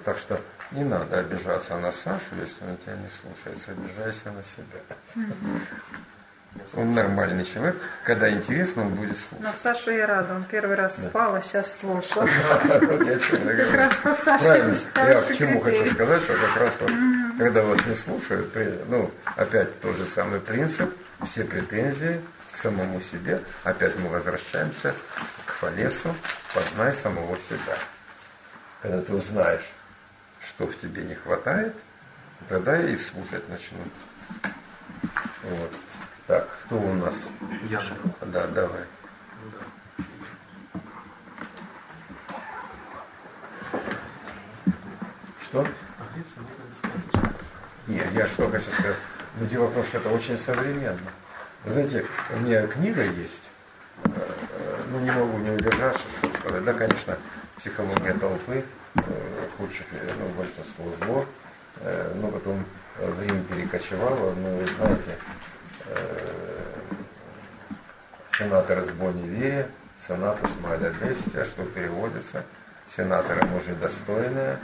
Так что не надо обижаться на Сашу, если он тебя не слушается, обижайся на себя. Он нормальный человек, когда интересно, он будет слушать. На Сашу я рада, он первый раз спал, а сейчас слушал. Как раз по Саше. Правильно, я к чему хочу сказать, что как раз вот, когда вас не слушают, ну, опять тот же самый принцип, все претензии к самому себе, опять мы возвращаемся к Фалесу, познай самого себя. Когда ты узнаешь, что в тебе не хватает, тогда и слушать начнут. Вот. Так, кто у нас? Я же. Да, давай. Что? Нет, я что хочу сказать. Ну, дело в том, что это очень современно. Вы знаете, у меня книга есть, ну, не могу не удержаться, что сказать. Да, конечно, психология толпы, худших, ну, большинство зло, но потом в Рим перекочевало, ну, вы знаете, сенатор с Бонни-Вире, сенатус маля бестия, что переводится, сенаторы мужи достойные,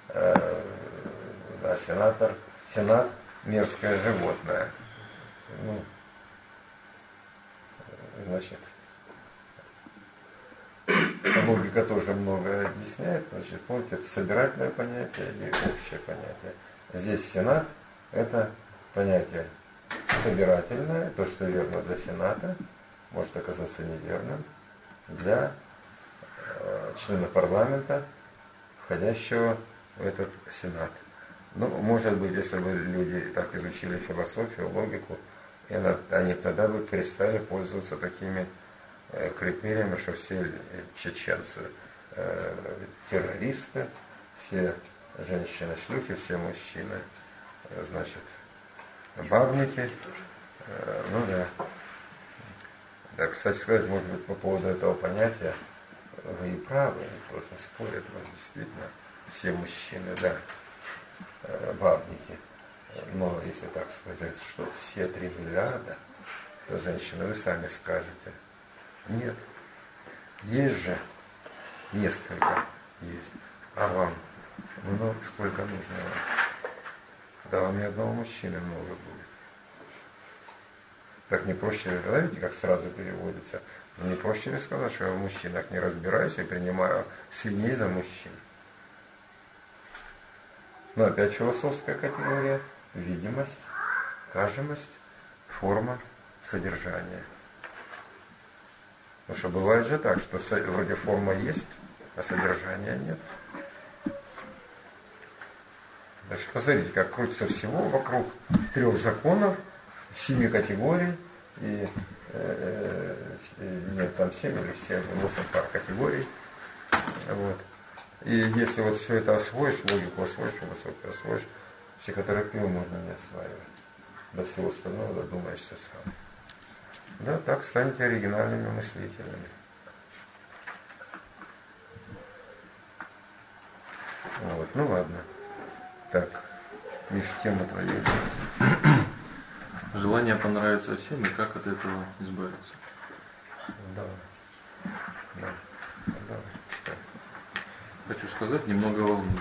да, сенат мерзкое животное. Ну, значит, логика тоже многое объясняет. Значит, помните, это собирательное понятие или общее понятие. Здесь сенат – это понятие собирательное, то, что верно для сената, может оказаться неверным для члена парламента, входящего в этот сенат. Ну, может быть, если бы люди так изучили философию, логику, они тогда бы перестали пользоваться такими критериями, что все чеченцы террористы, все женщины-шлюхи, все мужчины, значит, бабники. Ну да. Да, кстати сказать, может быть, по поводу этого понятия вы и правы, тоже спорят, но действительно все мужчины, да, бабники. Но если так сказать, что все 3 миллиарда, то женщины, вы сами скажете. Нет. Есть же несколько есть. А вам много, сколько нужно вам? Да вам ни одного мужчины много будет. Так не проще ли, да, видите, как сразу переводится? Но не проще ли сказать, что я в мужчинах не разбираюсь и принимаю свиней за мужчин? Но опять философская категория. Видимость, кажемость, форма, содержание. Потому что бывает же так, что вроде форма есть, а содержания нет. Значит, посмотрите, как крутится всего вокруг 3 законов, 7 категорий, и нет, там 7 или 7, 8 пар категорий. Вот. И если вот все это освоишь, логику освоишь, философию освоишь, психотерапию можно не осваивать. До всего остального додумаешься сам. Да, так станете оригинальными мыслителями. Вот, ну ладно. Так, Миш, тема твоя. Желание понравиться всем и как от этого избавиться. Да, читай. Хочу сказать, немного волнуюсь.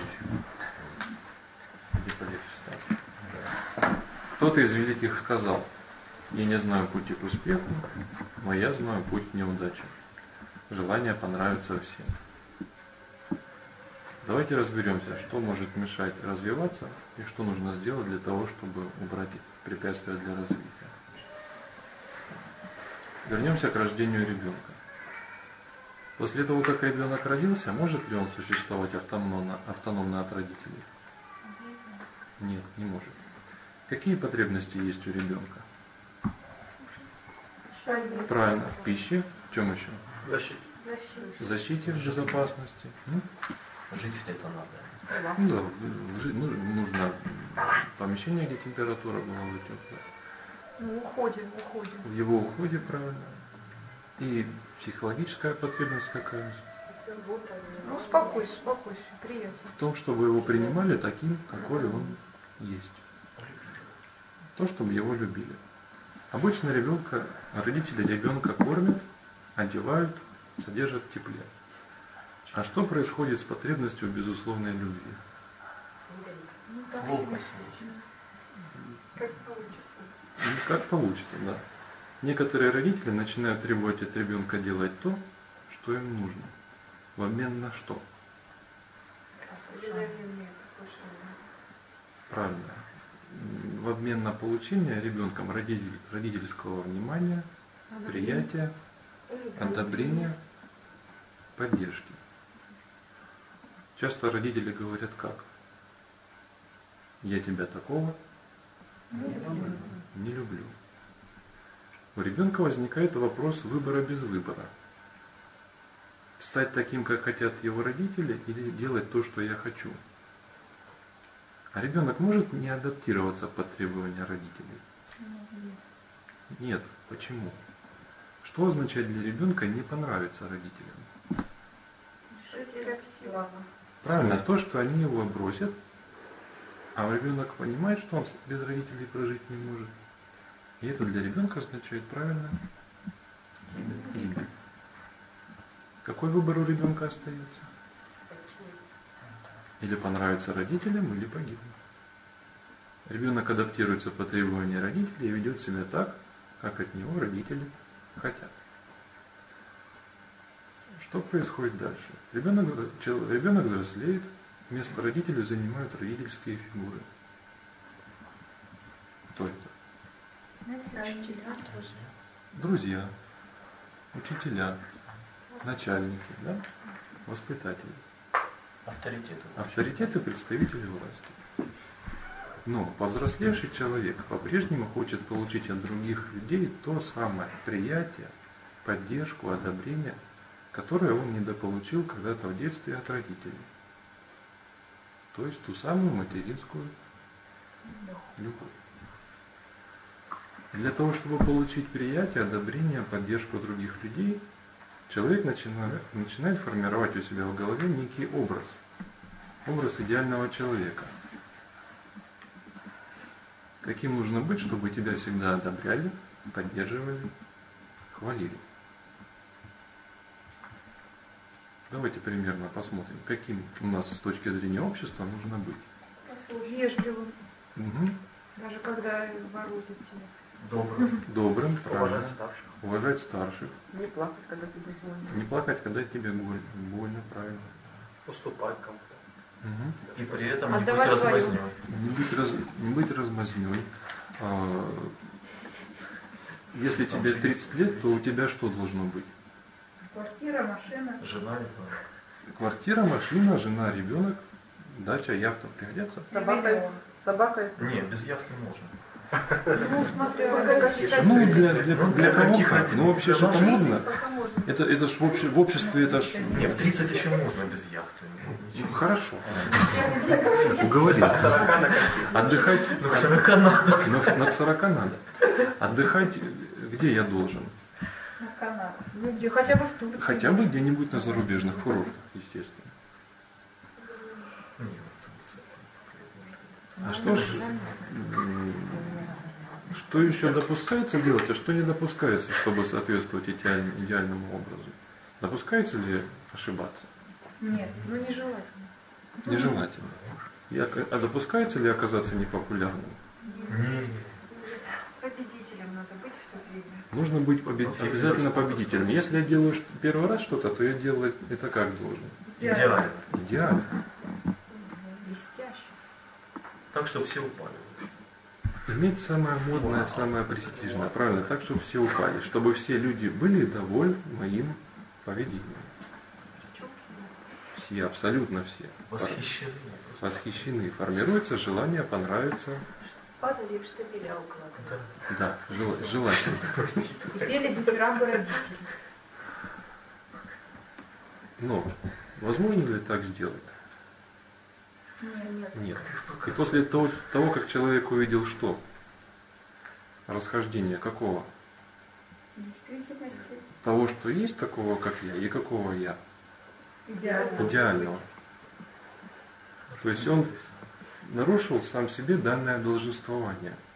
Где полегче стало. Да. Кто-то из великих сказал: я не знаю пути к успеху, но я знаю путь к неудаче. Желание понравиться всем. Давайте разберемся, что может мешать развиваться и что нужно сделать для того, чтобы убрать препятствия для развития. Вернемся к рождению ребенка. После того, как ребенок родился, может ли он существовать автономно от родителей? Нет, не может. Какие потребности есть у ребенка? Правильно, в пище, в чем еще? Защите, в безопасности. Жить где-то надо. Да, нужно помещение, где температура была бы теплая. В уходе. В его уходе, правильно. И психологическая потребность какая? Ну, спокойствие, приятно. В том, чтобы его принимали таким, какой он есть. То, чтобы его любили. Обычно родители ребенка кормят, одевают, содержат в тепле. А что происходит с потребностью в безусловной любви? Волк во сне. Как получится. Ну, как получится, да. Некоторые родители начинают требовать от ребенка делать то, что им нужно. В обмен на что? Правильно. В обмен на получение ребенком родительского внимания, приятия, одобрения, поддержки. Часто родители говорят как? Я тебя такого не люблю. У ребенка возникает вопрос выбора без выбора. Стать таким, как хотят его родители, или делать то, что я хочу. А ребенок может не адаптироваться под требования родителей? Нет. Почему? Что означает для ребенка не понравиться родителям? Правильно, то, что они его бросят, а ребенок понимает, что он без родителей прожить не может. И это для ребенка означает правильно гибель. Какой выбор у ребенка остается? Или понравиться родителям, или погибнуть. Ребенок адаптируется по требованию родителей и ведет себя так, как от него родители хотят. Что происходит дальше? Ребенок взрослеет, вместо родителей занимают родительские фигуры. Кто это? Друзья, учителя, начальники, да? Воспитатели. Авторитеты представители власти. Но повзрослевший человек по-прежнему хочет получить от других людей то самое приятие, поддержку, одобрение, которое он недополучил когда-то в детстве от родителей. То есть ту самую материнскую любовь. Для того, чтобы получить приятие, одобрение, поддержку других людей, человек начинает формировать у себя в голове некий образ. Образ идеального человека. Каким нужно быть, чтобы тебя всегда одобряли, поддерживали, хвалили. Давайте примерно посмотрим, каким у нас с точки зрения общества нужно быть. Вежливым. Угу. Даже когда воротят тебя. Добрым, Уважать старших. Уважать старших. Не плакать, когда тебе больно. Не плакать, когда тебе больно, правильно. Уступать кому-то. Угу. И при этом не быть Отдавать свое. размазнёй. Не быть размазнёй. Если тебе 30 лет, то у тебя что должно быть? Квартира, машина. Жена, ребенок. Квартира, машина, жена, ребенок, дача, яхта пригодятся? Собакой. Нет, без яхты можно. Ну, смотря Ну, для кого каких как. Ну, вообще же это модно. Это ж в обществе, это ж... Нет, в 30 еще можно без яхты. Ну, хорошо. Уговорил. Отдыхать... Ну, к 40 надо. Но к 40 надо. Отдыхать где я должен? на Канаду. Ну, где хотя бы в Турции. Хотя бы где-нибудь на зарубежных курортах, естественно. А что еще допускается делать, а что не допускается, чтобы соответствовать идеальному образу? Допускается ли ошибаться? Нет, ну нежелательно. Нежелательно. А допускается ли оказаться непопулярным? Победителем надо быть все время. Нужно быть обязательно победителем. Если я делаю первый раз что-то, то я делаю это как должен? Идеально. Идеально. Блестяще. Так, чтобы все упали. Иметь самое модное, самое престижное. Правильно, так, чтобы все упали. Чтобы все люди были довольны моим поведением. Все, абсолютно все. Восхищены. Восхищены. Формируется желание понравиться. Падали в штабеля укладывали. Да, желательно. И пели дифирамбы родителей. Но возможно ли так сделать? Нет. Нет. И после того, как человек увидел что? Расхождение какого? Действительности. Того, что есть такого, как я, и какого я? Идеального. То есть он нарушил сам себе данное долженствование.